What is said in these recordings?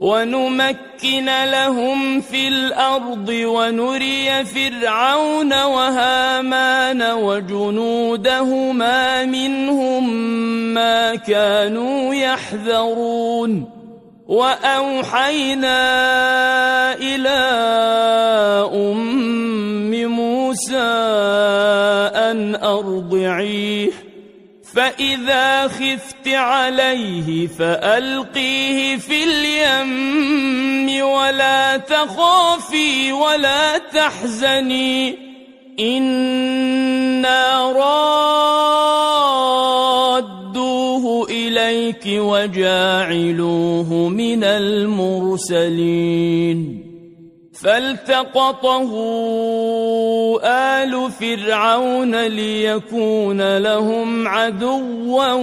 ونمكن لهم في الأرض ونري فرعون وهامان وجنودهما منهم ما كانوا يحذرون وأوحينا إلى أم موسى أن أرضعيه فإذا خفت عليه فألقيه في اليم ولا تخافي ولا تحزني إنا رادوه إليك وجاعلوه من المرسلين فالتقطه آل فرعون ليكون لهم عدوا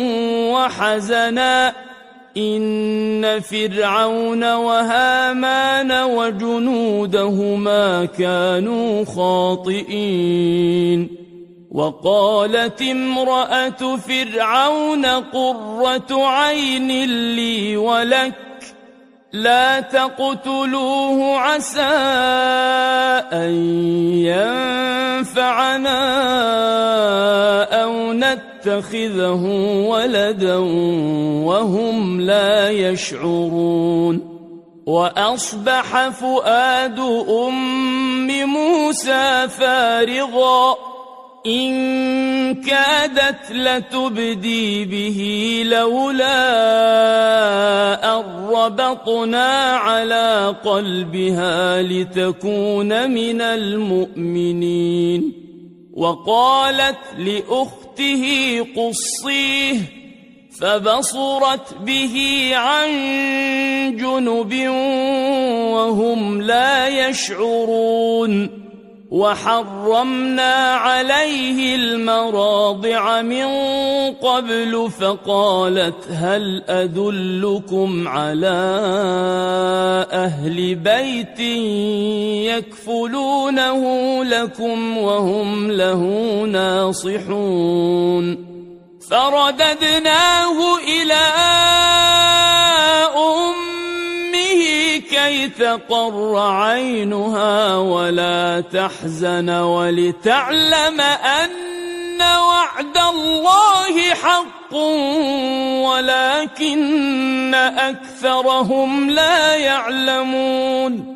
وحزنا إن فرعون وهامان وجنودهما كانوا خاطئين وقالت امرأة فرعون قرة عين لي ولك لا تقتلوه عسى أن ينفعنا أو نتخذه ولدا وهم لا يشعرون وأصبح فؤاد أم موسى فارغا إن كادت لتبدي به لولا أن ربطنا على قلبها لتكون من المؤمنين وقالت لأخته قصيه فبصرت به عن جنب وهم لا يشعرون وحرمنا عليه المراضع من قبل فقالت هل أدلكم على أهل بيت يكفلونه لكم وهم له ناصحون فرددناه إلى كي تقر عينها ولا تحزن ولتعلم أن وعد الله حق ولكن أكثرهم لا يعلمون